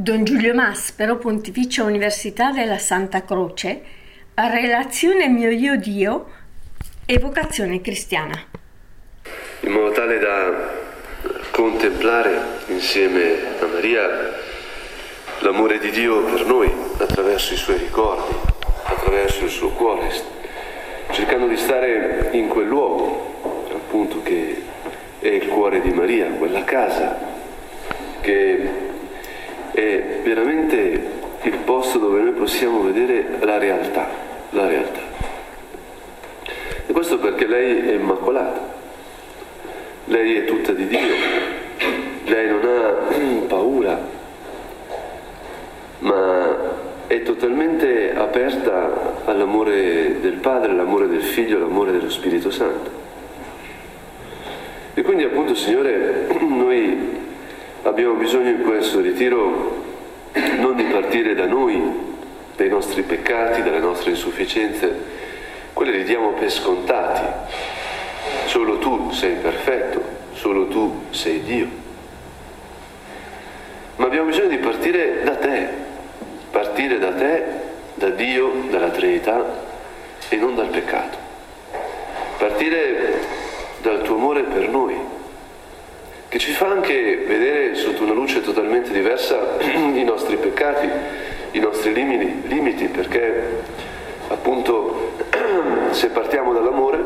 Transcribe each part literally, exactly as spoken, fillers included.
Don Giulio Maspero, Pontificia Università della Santa Croce, Relazione mio io Dio e vocazione cristiana. In modo tale da contemplare insieme a Maria l'amore di Dio per noi attraverso i suoi ricordi, attraverso il suo cuore, cercando di stare in quel luogo, appunto, che è il cuore di Maria, quella casa che è veramente il posto dove noi possiamo vedere la realtà, la realtà. E questo perché lei è immacolata, lei è tutta di Dio, lei non ha paura, ma è totalmente aperta all'amore del Padre, all'amore del Figlio, all'amore dello Spirito Santo. E quindi appunto, Signore, noi abbiamo bisogno in questo ritiro non di partire da noi, dai nostri peccati, dalle nostre insufficienze, quelle li diamo per scontati. Solo tu sei perfetto, solo tu sei Dio. Ma abbiamo bisogno di partire da te, partire da te, da Dio, dalla Trinità e non dal peccato. Partire dal tuo amore per noi, che ci fa anche vedere sotto una luce totalmente diversa i nostri peccati, i nostri limiti, limiti perché appunto se partiamo dall'amore,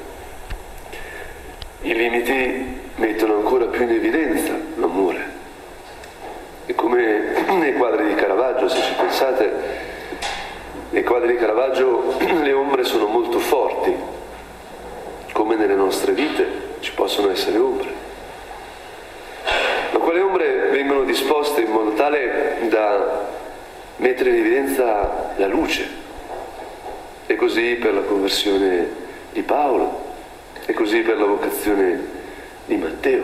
i limiti mettono ancora più in evidenza l'amore. E come nei quadri di Caravaggio, se ci pensate, nei quadri di Caravaggio le ombre sono molto forti, come nelle nostre vite ci possono essere ombre. Ma quelle ombre vengono disposte in modo tale da mettere in evidenza la luce. E così per la conversione di Paolo, e così per la vocazione di Matteo.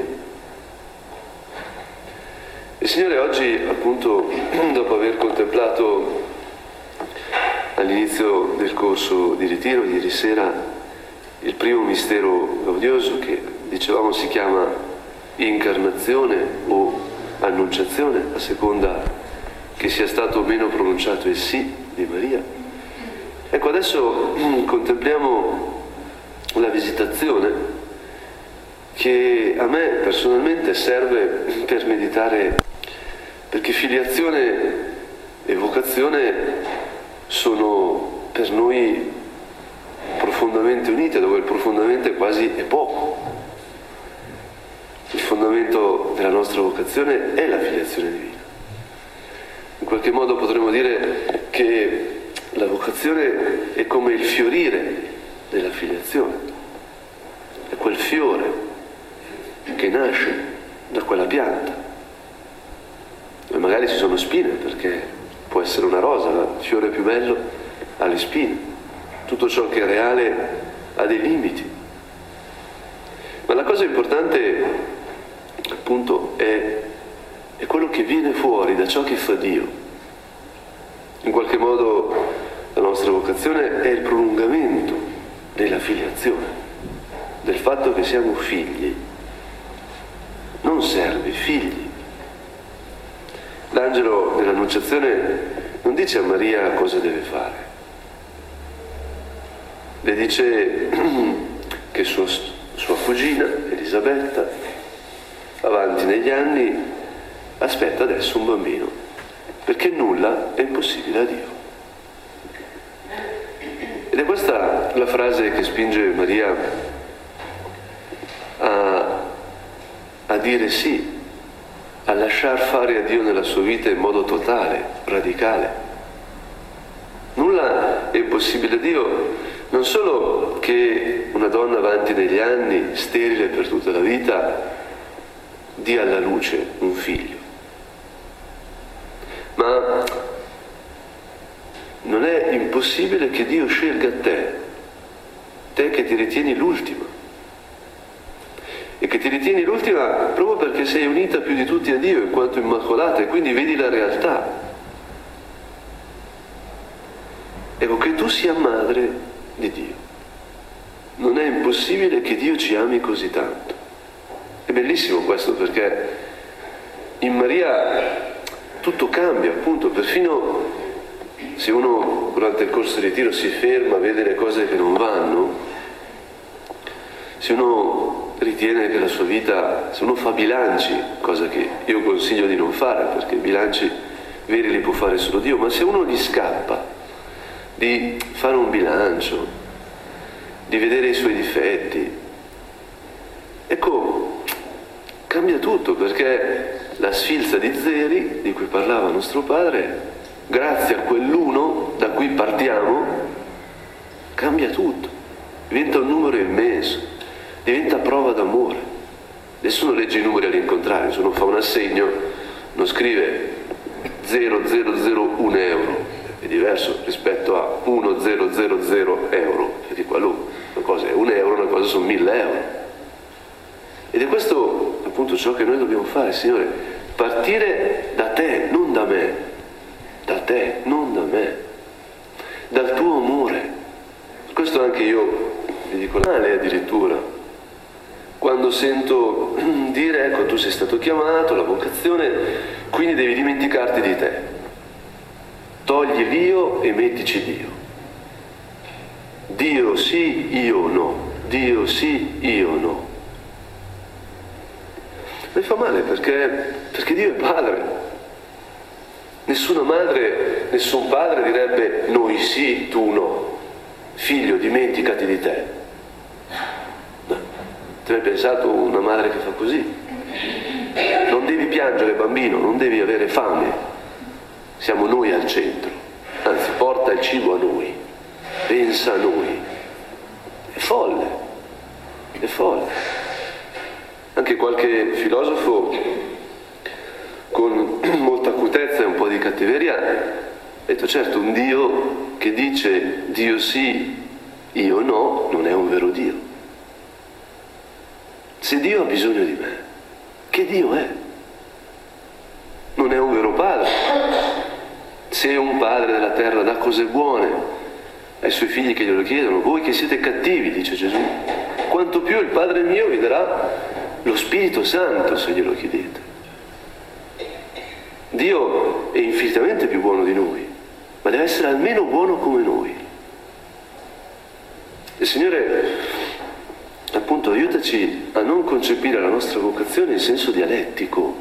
Il Signore oggi, appunto, dopo aver contemplato all'inizio del corso di ritiro, ieri sera, il primo mistero gaudioso che, dicevamo, si chiama incarnazione o annunciazione, a seconda che sia stato o meno pronunciato il sì di Maria. Ecco, adesso contempliamo la visitazione che a me personalmente serve per meditare, perché filiazione e vocazione sono per noi profondamente unite, dove il profondamente quasi è poco. Il fondamento della nostra vocazione è la filiazione divina. In qualche modo potremmo dire che la vocazione è come il fiorire della filiazione, è quel fiore che nasce da quella pianta. E magari ci sono spine, perché può essere una rosa, il fiore più bello ha le spine. Tutto ciò che è reale ha dei limiti. Ma la cosa importante, appunto, è, è quello che viene fuori da ciò che fa Dio. In qualche modo la nostra vocazione è il prolungamento della filiazione, del fatto che siamo figli, non servi, figli. L'angelo dell'Annunciazione non dice a Maria cosa deve fare, le dice che sua, sua cugina Elisabetta, avanti negli anni, aspetta adesso un bambino, perché nulla è impossibile a Dio. Ed è questa la frase che spinge Maria a, a dire sì, a lasciar fare a Dio nella sua vita in modo totale, radicale. Nulla è impossibile a Dio, non solo che una donna avanti negli anni, sterile per tutta la vita, dia alla luce un figlio, ma non è impossibile che Dio scelga te, te che ti ritieni l'ultima, e che ti ritieni l'ultima proprio perché sei unita più di tutti a Dio in quanto immacolata, e quindi vedi la realtà. Ecco, che tu sia madre di Dio. Non è impossibile che Dio ci ami così tanto. È bellissimo questo, perché in Maria tutto cambia, appunto, perfino se uno durante il corso di ritiro si ferma, vede le cose che non vanno, se uno ritiene che la sua vita, se uno fa bilanci, cosa che io consiglio di non fare, perché i bilanci veri li può fare solo Dio, ma se uno gli scappa di fare un bilancio, di vedere i suoi difetti, ecco, cambia tutto, perché la sfilza di zeri di cui parlava nostro padre, grazie a quell'uno da cui partiamo, cambia tutto, diventa un numero immenso, diventa prova d'amore. Nessuno legge i numeri all'incontrario, se uno fa un assegno non scrive zero zero zero uno euro, è diverso rispetto a uno zero zero zero euro, perché qua una cosa è un euro, una cosa sono mille euro. Ed è questo appunto ciò che noi dobbiamo fare, Signore, partire da te, non da me, da te, non da me, dal tuo amore. Per questo anche io vi dico male addirittura, quando sento dire, ecco, tu sei stato chiamato, la vocazione, quindi devi dimenticarti di te. Togli l'io e mettici Dio. Dio sì, io no. Dio sì, io no. Mi fa male perché, perché Dio è padre. Nessuna madre, nessun padre direbbe noi sì, tu no. Figlio, dimenticati di te. No. Ti hai pensato una madre che fa così? Non devi piangere, bambino, non devi avere fame. Siamo noi al centro. Anzi, porta il cibo a noi. Pensa a noi. È folle. È folle. Anche qualche filosofo con molta acutezza e un po' di cattiveria ha detto, certo, un Dio che dice Dio sì, io no, non è un vero Dio. Se Dio ha bisogno di me, che Dio è? Non è un vero padre. Se un padre della terra dà cose buone ai suoi figli che glielo chiedono, voi che siete cattivi, dice Gesù, quanto più il Padre mio vi darà lo Spirito Santo se glielo chiedete. Dio è infinitamente più buono di noi, ma deve essere almeno buono come noi. Il Signore, appunto, aiutaci a non concepire la nostra vocazione in senso dialettico.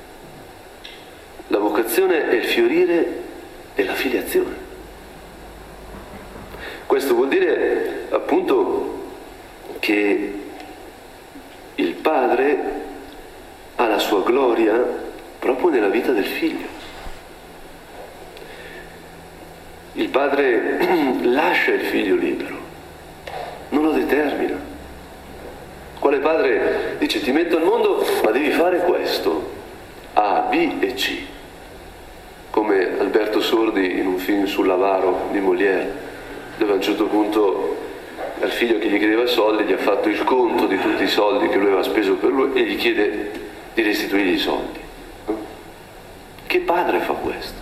La vocazione è il fiorire della filiazione. Questo vuol dire, appunto, che il Padre ha la sua gloria proprio nella vita del Figlio. Il Padre lascia il Figlio libero, non lo determina. Quale padre dice ti metto al mondo ma devi fare questo, A, B e C, come Alberto Sordi in un film sull'avaro di Molière, dove a un certo punto al figlio che gli chiedeva soldi gli ha fatto il conto di tutti i soldi che lui aveva speso per lui e gli chiede di restituirgli i soldi. No? Che padre fa questo?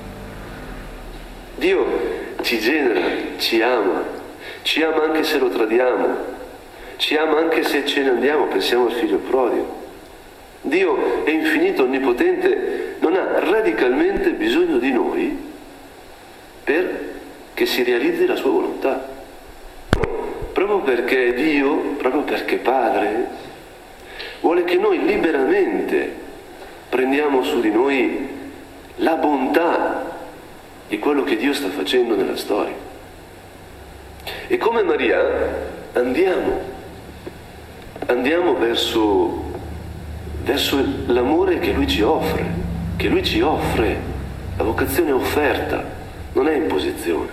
Dio ci genera, ci ama, ci ama anche se lo tradiamo, ci ama anche se ce ne andiamo, pensiamo al figlio prodigo. Dio è infinito, onnipotente, non ha radicalmente bisogno di noi perché si realizzi la sua volontà. Proprio perché Dio, proprio perché Padre, vuole che noi liberamente prendiamo su di noi la bontà di quello che Dio sta facendo nella storia. E come Maria andiamo, andiamo verso, verso l'amore che Lui ci offre, che Lui ci offre. La vocazione è offerta, non è imposizione.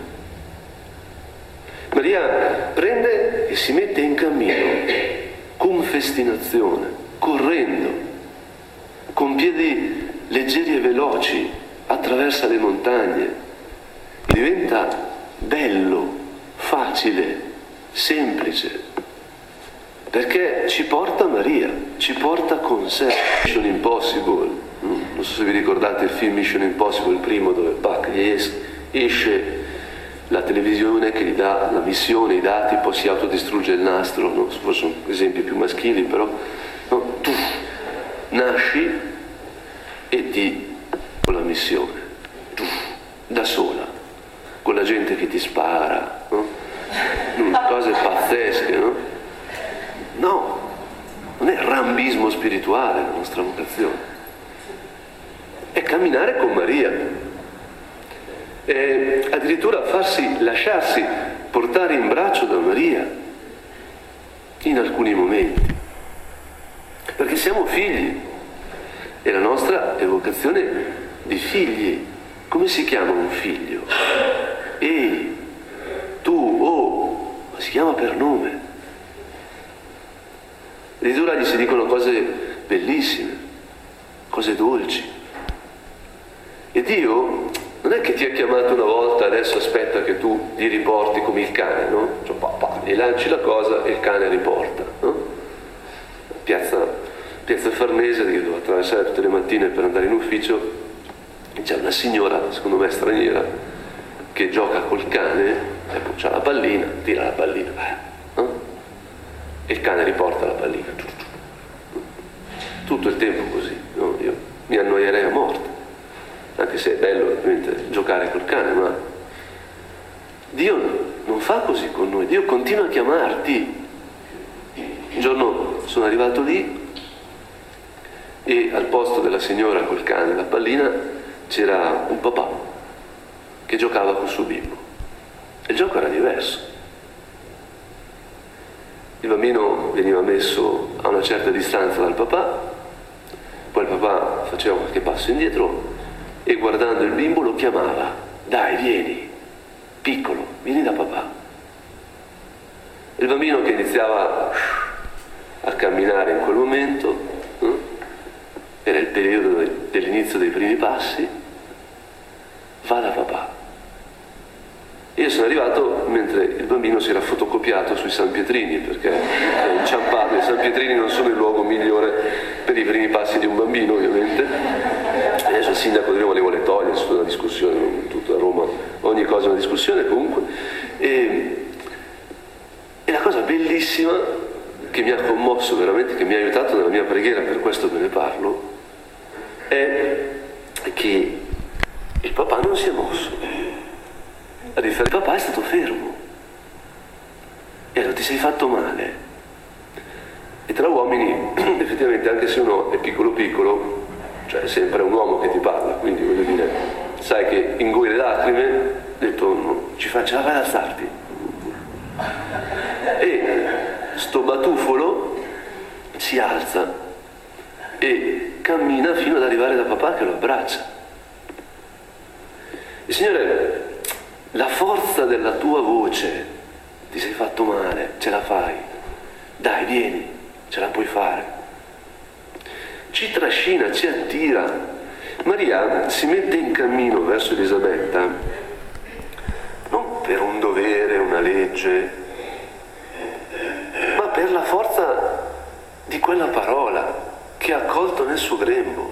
Maria prende e si mette in cammino con festinazione, correndo, con piedi leggeri e veloci, attraversa le montagne. Diventa bello, facile, semplice, perché ci porta Maria, ci porta con sé. Mission Impossible, non so se vi ricordate il film Mission Impossible, il primo, dove Pac gli esce la televisione che gli dà la missione, i dati, poi si autodistrugge il nastro, no? Forse sono esempi più maschili, però no? Tu nasci e ti con la missione, da sola, con la gente che ti spara, no? Cose pazzesche, no? No, non è rambismo spirituale la nostra vocazione, è camminare con Maria, è addirittura farsi, lasciarsi portare in braccio da Maria in alcuni momenti, perché siamo figli e la nostra è vocazione di figli. Come si chiama un figlio? Ehi, tu, oh, si chiama per nome. Addirittura gli si dicono cose bellissime, cose dolci. E Dio non è che ti ha chiamato una volta, adesso aspetta che tu gli riporti come il cane, no? Cioè, pa, pa, gli lanci la cosa e il cane riporta, no? Piazza, piazza Farnese, che devo attraversare tutte le mattine per andare in ufficio, c'è una signora, secondo me straniera, che gioca col cane, ecco, c'ha la pallina, tira la pallina, no? E il cane riporta la pallina. Tutto il tempo così, no? Io mi annoierei a morte, anche se è bello ovviamente giocare col cane, ma Dio non fa così con noi, Dio continua a chiamarti. Un giorno sono arrivato lì e al posto della signora col cane e la pallina c'era un papà che giocava col suo bimbo e il gioco era diverso. Il bambino veniva messo a una certa distanza dal papà, poi il papà faceva qualche passo indietro e guardando il bimbo lo chiamava: dai, vieni, piccolo, vieni da papà. Il bambino che iniziava a camminare in quel momento, eh? Era il periodo dell'inizio dei primi passi, va da papà. Io sono arrivato mentre il bambino si era fotocopiato sui San Pietrini, perché è inciampato. I San Pietrini non sono il luogo migliore per i primi passi di un bambino, ovviamente. Adesso il sindaco di Roma li vuole togliere, è una discussione, tutta a Roma, ogni cosa è una discussione comunque. E, e la cosa bellissima che mi ha commosso veramente, che mi ha aiutato nella mia preghiera, per questo ve ne parlo, è che il papà non si è mosso. A differenza, il papà è stato fermo e allora ti sei fatto male. E tra uomini effettivamente, anche se uno è piccolo piccolo, cioè è sempre un uomo che ti parla, quindi voglio dire, sai che ingoi le lacrime, ha detto no, ci faccia, vai ad alzarti. E sto batuffolo si alza e cammina fino ad arrivare da papà che lo abbraccia. E Signore, la forza della tua voce, ti sei fatto male, ce la fai, dai, vieni, ce la puoi fare. Ci trascina, ci attira. Maria si mette in cammino verso Elisabetta non per un dovere, una legge, ma per la forza di quella parola che ha accolto nel suo grembo.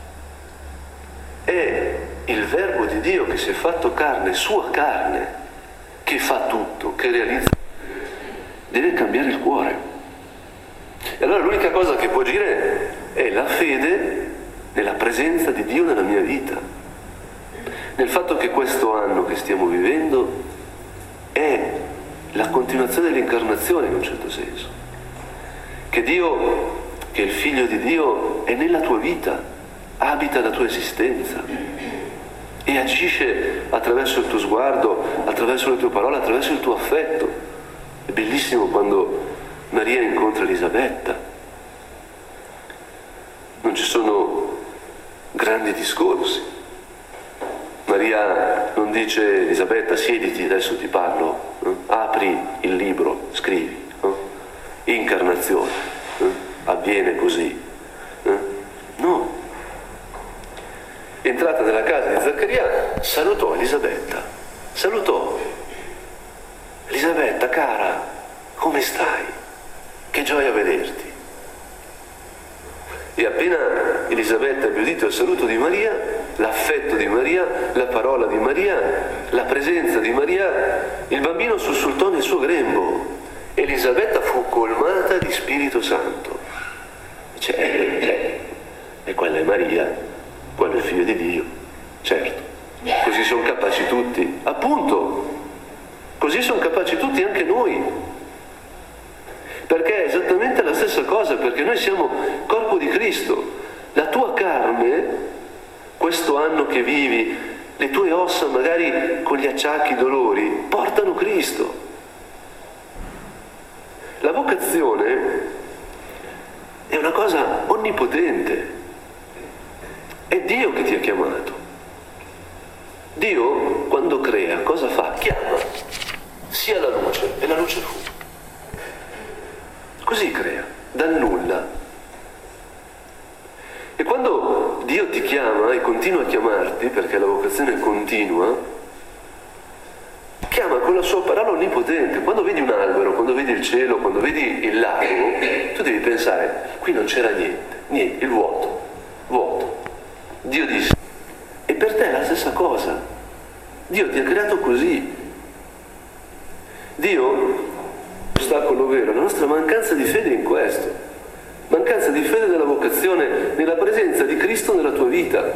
È il verbo di Dio che si è fatto carne, sua carne, che fa tutto, che realizza. Deve cambiare il cuore. E allora l'unica cosa che può agire è la fede nella presenza di Dio nella mia vita, nel fatto che questo anno che stiamo vivendo è la continuazione dell'incarnazione in un certo senso, che Dio, che il Figlio di Dio è nella tua vita, abita la tua esistenza e agisce attraverso il tuo sguardo, attraverso le tue parole, attraverso il tuo affetto. È bellissimo quando Maria incontra Elisabetta. Non ci sono grandi discorsi. Maria non dice: Elisabetta, siediti, adesso ti parlo, eh? Apri il libro, scrivi. Eh? Incarnazione, eh? Avviene così. Eh? No. Entrata nella casa di Zaccaria, salutò Elisabetta. Salutò. Elisabetta, cara, come stai? Che gioia vederti. E appena Elisabetta ebbe udito il saluto di Maria, l'affetto di Maria, la parola di Maria, la presenza di Maria, il bambino sussultò nel suo grembo. Elisabetta fu colmata di Spirito Santo. Dice, eh, eh, e quella è Maria, quello è il Figlio di Dio. certo, così sono capaci tutti, appunto, così sono capaci tutti anche noi, perché è esattamente la stessa cosa, perché noi siamo corpo di Cristo. La tua carne, questo anno che vivi, le tue ossa magari con gli acciacchi, i dolori, portano Cristo. La vocazione è una cosa onnipotente, è Dio che ti ha chiamato. Dio, quando crea, cosa fa? Chiama, sia la luce, e la luce fu. Così crea, dal nulla. E quando Dio ti chiama e continua a chiamarti, perché la vocazione continua, chiama con la sua parola onnipotente. Quando vedi un albero, quando vedi il cielo, quando vedi il lago, tu devi pensare, qui non c'era niente, niente, il vuoto, vuoto. Dio disse, e per te è la stessa cosa. Dio ti ha creato così. Dio, l'ostacolo vero, la nostra mancanza di fede in questo. Mancanza di fede nella vocazione, nella presenza di Cristo nella tua vita,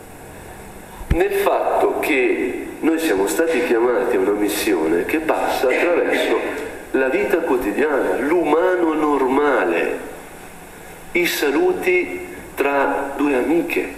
nel fatto che noi siamo stati chiamati a una missione che passa attraverso la vita quotidiana, l'umano normale, i saluti tra due amiche,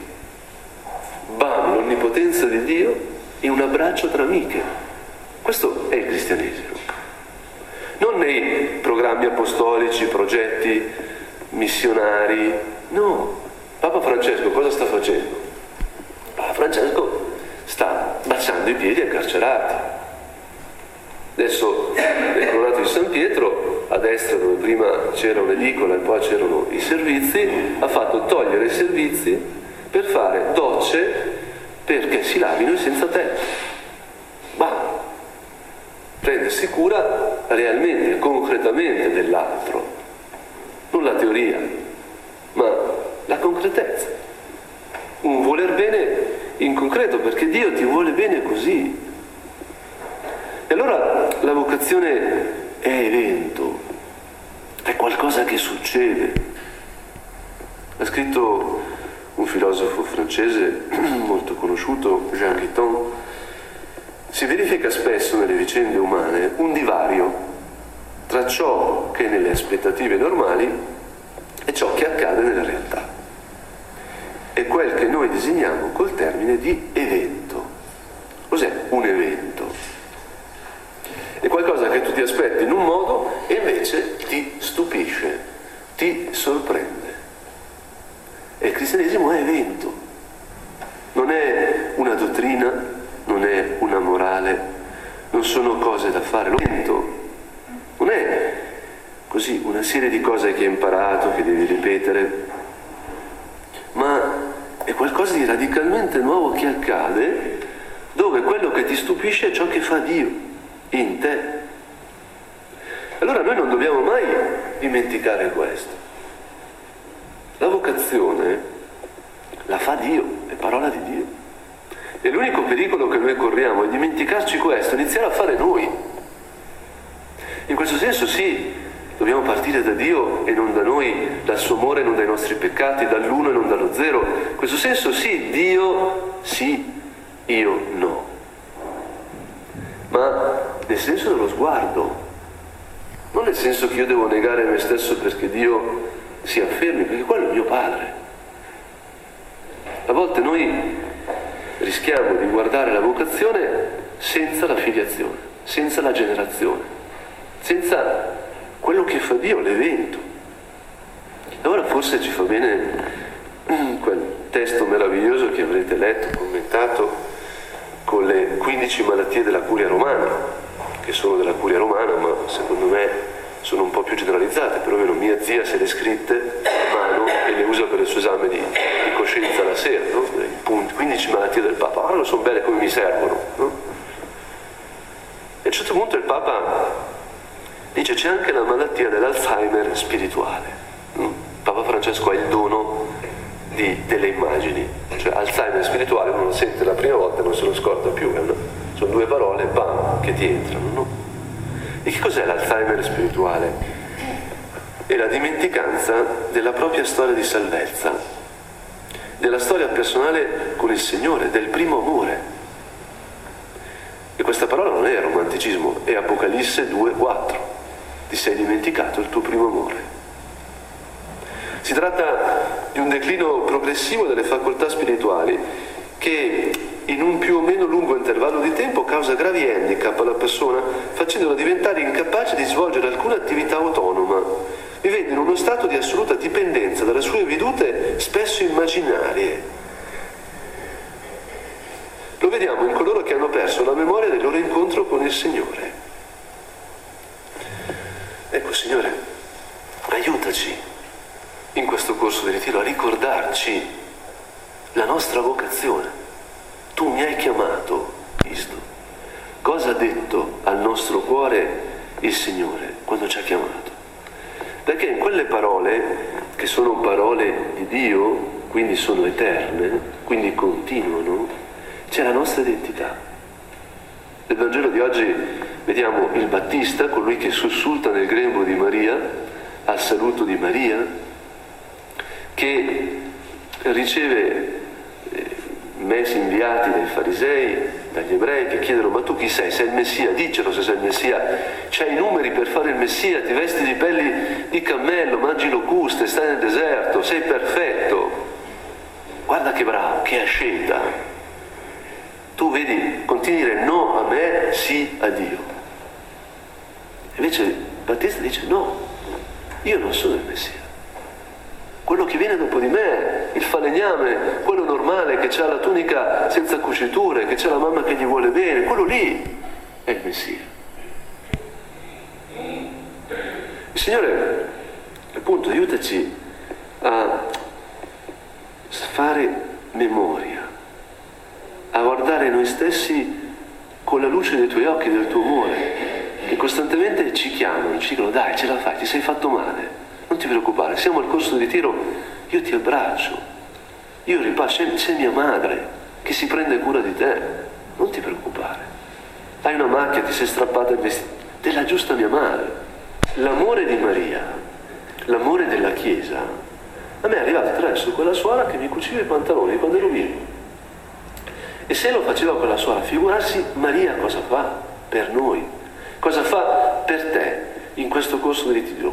bam, l'onnipotenza di Dio e un abbraccio tra amiche. Questo è il cristianesimo. Non nei programmi apostolici, progetti missionari, no. Papa Francesco cosa sta facendo? Papa Francesco sta baciando i piedi ai carcerati. Adesso nel Colonnato di San Pietro, a destra dove prima c'era un'edicola e poi c'erano i servizi, ha fatto togliere i servizi per fare docce perché si lavino senza tetto. Ma prendersi cura realmente, concretamente dell'altro. Non la teoria, ma la concretezza. Un voler bene in concreto, perché Dio ti vuole bene così. E allora la vocazione è evento, è qualcosa che succede. Ha scritto un filosofo francese molto conosciuto, Jean Guitton, si verifica spesso nelle vicende umane un divario tra ciò che nelle aspettative normali e ciò che accade nella realtà. È quel che noi designiamo col termine di evento. Cos'è un evento? È qualcosa che tu ti aspetti in un modo e invece ti stupisce, ti sorprende. E il cristianesimo è evento. Non è una dottrina, non è una morale, non sono cose da fare. L'evento non è così una serie di cose che hai imparato, che devi ripetere, ma è qualcosa di radicalmente nuovo che accade, dove quello che ti stupisce è ciò che fa Dio in te. Allora noi non dobbiamo mai dimenticare questo. La vocazione la fa Dio, è parola di Dio. E l'unico pericolo che noi corriamo è dimenticarci questo, iniziare a fare noi. In questo senso sì, dobbiamo partire da Dio e non da noi, dal suo amore, non dai nostri peccati, dall'uno e non dallo zero. In questo senso sì, Dio sì, io no. Ma nel senso dello sguardo, non nel senso che io devo negare me stesso perché Dio si affermi, perché quello è mio Padre. A volte noi rischiamo di guardare la vocazione senza la filiazione, senza la generazione, senza quello che fa Dio, l'evento. Allora forse ci fa bene quel testo meraviglioso che avrete letto, commentato, con le quindici malattie della curia romana, che sono della curia romana, ma secondo me sono un po' più generalizzate, perlomeno mia zia se le scritte a mano e le usa per il suo esame di, di coscienza la sera, no? I quindici malattie del Papa, allora sono belle come mi servono, no? E a un certo punto il Papa dice c'è anche la malattia dell'Alzheimer spirituale. Papa Francesco ha il dono di, delle immagini, cioè Alzheimer spirituale uno lo sente la prima volta e non se lo scorda più, no? Sono due parole, bam, che ti entrano, no? E che cos'è l'Alzheimer spirituale? È la dimenticanza della propria storia di salvezza, della storia personale con il Signore, del primo amore. E questa parola non è romanticismo, è Apocalisse due quattro. Ti sei dimenticato il tuo primo amore. Si tratta di un declino progressivo delle facoltà spirituali che in un più o meno lungo intervallo di tempo causa gravi handicap alla persona, facendola diventare incapace di svolgere alcuna attività autonoma, vivendo in uno stato di assoluta dipendenza dalle sue vedute spesso immaginarie. Lo vediamo in coloro che hanno perso la memoria del loro incontro con il Signore. Ecco, Signore, aiutaci in questo corso di ritiro a ricordarci la nostra vocazione. Tu mi hai chiamato, Cristo. Cosa ha detto al nostro cuore il Signore quando ci ha chiamato? Perché in quelle parole, che sono parole di Dio, quindi sono eterne, quindi continuano, c'è la nostra identità. Nel Vangelo di oggi vediamo il Battista, colui che sussulta nel grembo di Maria, al saluto di Maria, che riceve messi inviati dai farisei, dagli ebrei, che chiedono: ma tu chi sei? Sei il Messia? Dicelo se sei il Messia. C'hai i numeri per fare il Messia, ti vesti di pelli di cammello, mangi locuste, stai nel deserto, sei perfetto. Guarda che bravo, che asceta. Tu vedi, continui a dire no a me, sì a Dio. Invece Battista dice: no, io non sono il Messia. Quello che viene dopo di me, il falegname, quello normale che ha la tunica senza cuciture, che ha la mamma che gli vuole bene, quello lì è il Messia. Il Signore, appunto, aiutaci a fare memoria, a guardare noi stessi con la luce dei tuoi occhi, del tuo amore, che costantemente ci chiamano, ci dicono: dai, ce la fai, ti sei fatto male. Non ti preoccupare, siamo al corso di ritiro, io ti abbraccio, io ripasso, sei mia madre che si prende cura di te, non ti preoccupare. Hai una macchia, ti sei strappata il vestito, della giusta mia madre. L'amore di Maria, l'amore della Chiesa, a me è arrivato attraverso quella suora che mi cuciva i pantaloni quando ero vivo. E se lo faceva quella suora, figurarsi Maria cosa fa per noi, cosa fa per te in questo corso di ritiro.